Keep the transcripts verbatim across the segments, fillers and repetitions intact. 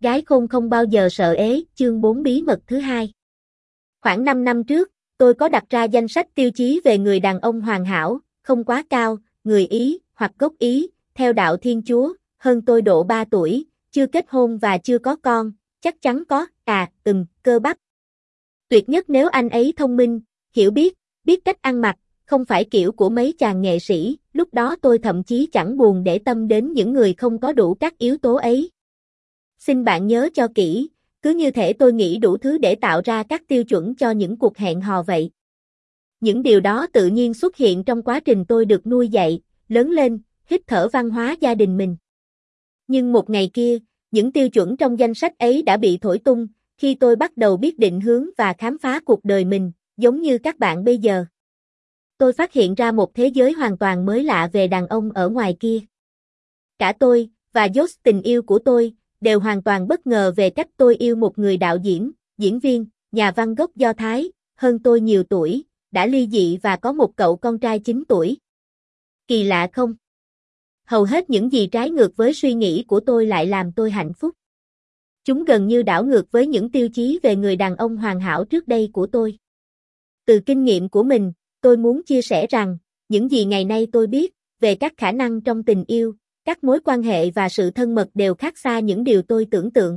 Gái khôn không bao giờ sợ ế, chương bốn bí mật thứ hai. Khoảng năm năm trước, tôi có đặt ra danh sách tiêu chí về người đàn ông hoàn hảo, không quá cao, người Ý, hoặc gốc Ý, theo đạo Thiên Chúa, hơn tôi độ ba tuổi, chưa kết hôn và chưa có con, chắc chắn có, à, ừm, cơ bắp. Tuyệt nhất nếu anh ấy thông minh, hiểu biết, biết cách ăn mặc, không phải kiểu của mấy chàng nghệ sĩ, lúc đó tôi thậm chí chẳng buồn để tâm đến những người không có đủ các yếu tố ấy. Xin bạn nhớ cho kỹ, cứ như thể tôi nghĩ đủ thứ để tạo ra các tiêu chuẩn cho những cuộc hẹn hò vậy. Những điều đó tự nhiên xuất hiện trong quá trình tôi được nuôi dạy, lớn lên, hít thở văn hóa gia đình mình. Nhưng một ngày kia, những tiêu chuẩn trong danh sách ấy đã bị thổi tung, khi tôi bắt đầu biết định hướng và khám phá cuộc đời mình, giống như các bạn bây giờ. Tôi phát hiện ra một thế giới hoàn toàn mới lạ về đàn ông ở ngoài kia. Cả tôi, và Josh tình yêu của tôi, đều hoàn toàn bất ngờ về cách tôi yêu một người đạo diễn, diễn viên, nhà văn gốc Do Thái, hơn tôi nhiều tuổi, đã ly dị và có một cậu con trai chín tuổi. Kỳ lạ không? Hầu hết những gì trái ngược với suy nghĩ của tôi lại làm tôi hạnh phúc. Chúng gần như đảo ngược với những tiêu chí về người đàn ông hoàn hảo trước đây của tôi. Từ kinh nghiệm của mình, tôi muốn chia sẻ rằng, những gì ngày nay tôi biết, về các khả năng trong tình yêu, các mối quan hệ và sự thân mật đều khác xa những điều tôi tưởng tượng.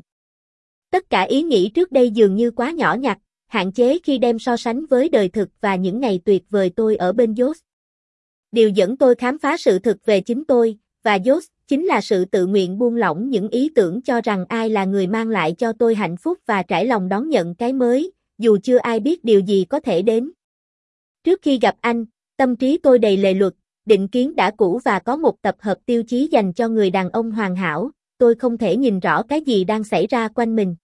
Tất cả ý nghĩ trước đây dường như quá nhỏ nhặt, hạn chế khi đem so sánh với đời thực và những ngày tuyệt vời tôi ở bên Josh. Điều dẫn tôi khám phá sự thực về chính tôi, và Josh, chính là sự tự nguyện buông lỏng những ý tưởng cho rằng ai là người mang lại cho tôi hạnh phúc và trải lòng đón nhận cái mới, dù chưa ai biết điều gì có thể đến. Trước khi gặp anh, tâm trí tôi đầy lề luật, định kiến đã cũ và có một tập hợp tiêu chí dành cho người đàn ông hoàn hảo, tôi không thể nhìn rõ cái gì đang xảy ra quanh mình.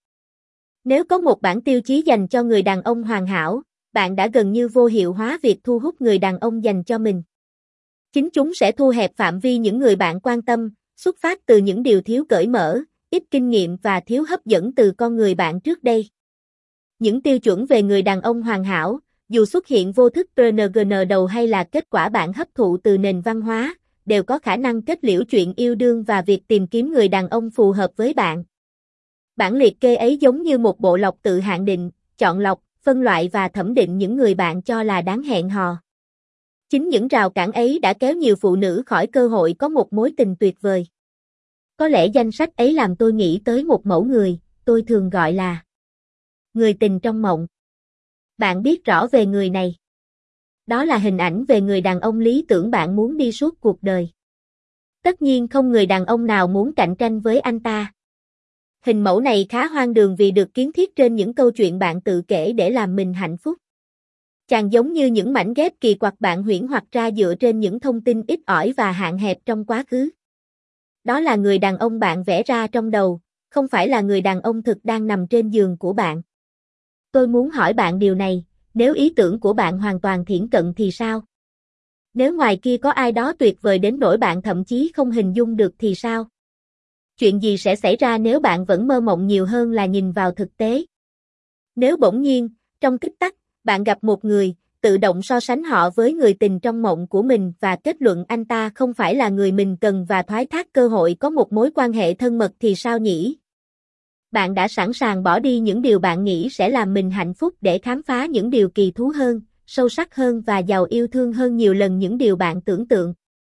Nếu có một bản tiêu chí dành cho người đàn ông hoàn hảo, bạn đã gần như vô hiệu hóa việc thu hút người đàn ông dành cho mình. Chính chúng sẽ thu hẹp phạm vi những người bạn quan tâm, xuất phát từ những điều thiếu cởi mở, ít kinh nghiệm và thiếu hấp dẫn từ con người bạn trước đây. Những tiêu chuẩn về người đàn ông hoàn hảo, dù xuất hiện vô thức rờ en giê đầu hay là kết quả bạn hấp thụ từ nền văn hóa, đều có khả năng kết liễu chuyện yêu đương và việc tìm kiếm người đàn ông phù hợp với bạn. Bản liệt kê ấy giống như một bộ lọc tự hạn định, chọn lọc, phân loại và thẩm định những người bạn cho là đáng hẹn hò. Chính những rào cản ấy đã kéo nhiều phụ nữ khỏi cơ hội có một mối tình tuyệt vời. Có lẽ danh sách ấy làm tôi nghĩ tới một mẫu người, tôi thường gọi là người tình trong mộng. Bạn biết rõ về người này. Đó là hình ảnh về người đàn ông lý tưởng bạn muốn đi suốt cuộc đời. Tất nhiên không người đàn ông nào muốn cạnh tranh với anh ta. Hình mẫu này khá hoang đường vì được kiến thiết trên những câu chuyện bạn tự kể để làm mình hạnh phúc. Chàng giống như những mảnh ghép kỳ quặc bạn huyễn hoặc ra dựa trên những thông tin ít ỏi và hạn hẹp trong quá khứ. Đó là người đàn ông bạn vẽ ra trong đầu, không phải là người đàn ông thực đang nằm trên giường của bạn. Tôi muốn hỏi bạn điều này, nếu ý tưởng của bạn hoàn toàn thiển cận thì sao? Nếu ngoài kia có ai đó tuyệt vời đến nỗi bạn thậm chí không hình dung được thì sao? Chuyện gì sẽ xảy ra nếu bạn vẫn mơ mộng nhiều hơn là nhìn vào thực tế? Nếu bỗng nhiên, trong tích tắc, bạn gặp một người, tự động so sánh họ với người tình trong mộng của mình và kết luận anh ta không phải là người mình cần và thoái thác cơ hội có một mối quan hệ thân mật thì sao nhỉ? Bạn đã sẵn sàng bỏ đi những điều bạn nghĩ sẽ làm mình hạnh phúc để khám phá những điều kỳ thú hơn, sâu sắc hơn và giàu yêu thương hơn nhiều lần những điều bạn tưởng tượng.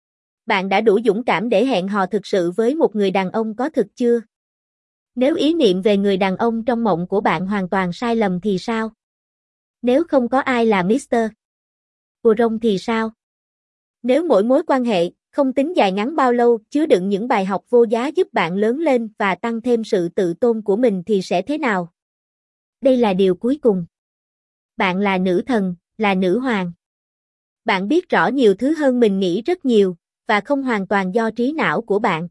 Bạn đã đủ dũng cảm để hẹn hò thực sự với một người đàn ông có thực chưa? Nếu ý niệm về người đàn ông trong mộng của bạn hoàn toàn sai lầm thì sao? Nếu không có ai là mít tơ Cua rông thì sao? Nếu mỗi mối quan hệ, không tính dài ngắn bao lâu, chứa đựng những bài học vô giá giúp bạn lớn lên và tăng thêm sự tự tôn của mình thì sẽ thế nào? Đây là điều cuối cùng. Bạn là nữ thần, là nữ hoàng. Bạn biết rõ nhiều thứ hơn mình nghĩ rất nhiều, và không hoàn toàn do trí não của bạn.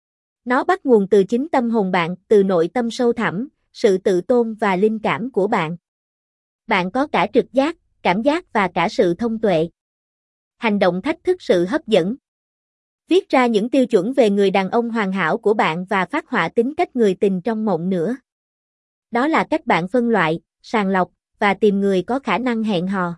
Nó bắt nguồn từ chính tâm hồn bạn, từ nội tâm sâu thẳm, sự tự tôn và linh cảm của bạn. Bạn có cả trực giác, cảm giác và cả sự thông tuệ. Hành động thách thức sự hấp dẫn. Viết ra những tiêu chuẩn về người đàn ông hoàn hảo của bạn và phác họa tính cách người tình trong mộng nữa. Đó là cách bạn phân loại, sàng lọc và tìm người có khả năng hẹn hò.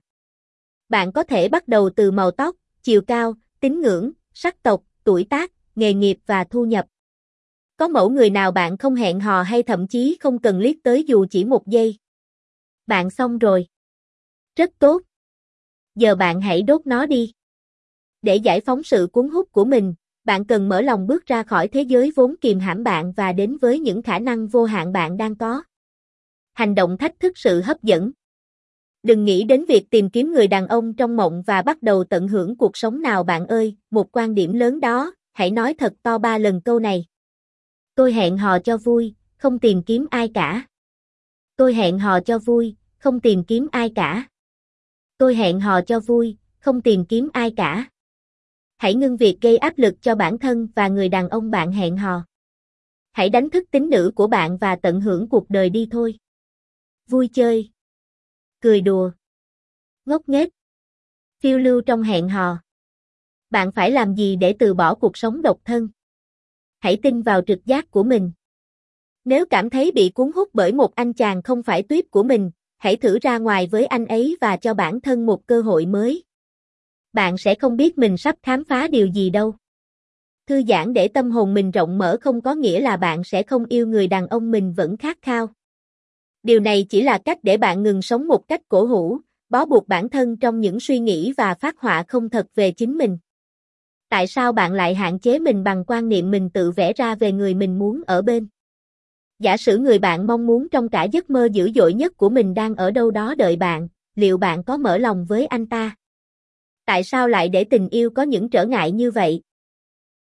Bạn có thể bắt đầu từ màu tóc, chiều cao, tín ngưỡng, sắc tộc, tuổi tác, nghề nghiệp và thu nhập. Có mẫu người nào bạn không hẹn hò hay thậm chí không cần liếc tới dù chỉ một giây? Bạn xong rồi. Rất tốt. Giờ bạn hãy đốt nó đi. Để giải phóng sự cuốn hút của mình, bạn cần mở lòng bước ra khỏi thế giới vốn kìm hãm bạn và đến với những khả năng vô hạn bạn đang có. Hành động thách thức sự hấp dẫn. Đừng nghĩ đến việc tìm kiếm người đàn ông trong mộng và bắt đầu tận hưởng cuộc sống nào bạn ơi, một quan điểm lớn đó, hãy nói thật to ba lần câu này. Tôi hẹn hò cho vui, không tìm kiếm ai cả. Tôi hẹn hò cho vui, không tìm kiếm ai cả. Tôi hẹn hò cho vui, không tìm kiếm ai cả. Hãy ngưng việc gây áp lực cho bản thân và người đàn ông bạn hẹn hò. Hãy đánh thức tính nữ của bạn và tận hưởng cuộc đời đi thôi. Vui chơi. Cười đùa. Ngốc nghếch. Phiêu lưu trong hẹn hò. Bạn phải làm gì để từ bỏ cuộc sống độc thân? Hãy tin vào trực giác của mình. Nếu cảm thấy bị cuốn hút bởi một anh chàng không phải tuýp của mình, hãy thử ra ngoài với anh ấy và cho bản thân một cơ hội mới. Bạn sẽ không biết mình sắp khám phá điều gì đâu. Thư giãn để tâm hồn mình rộng mở không có nghĩa là bạn sẽ không yêu người đàn ông mình vẫn khát khao. Điều này chỉ là cách để bạn ngừng sống một cách cổ hủ, bó buộc bản thân trong những suy nghĩ và phát họa không thật về chính mình. Tại sao bạn lại hạn chế mình bằng quan niệm mình tự vẽ ra về người mình muốn ở bên? Giả sử người bạn mong muốn trong cả giấc mơ dữ dội nhất của mình đang ở đâu đó đợi bạn, liệu bạn có mở lòng với anh ta? Tại sao lại để tình yêu có những trở ngại như vậy?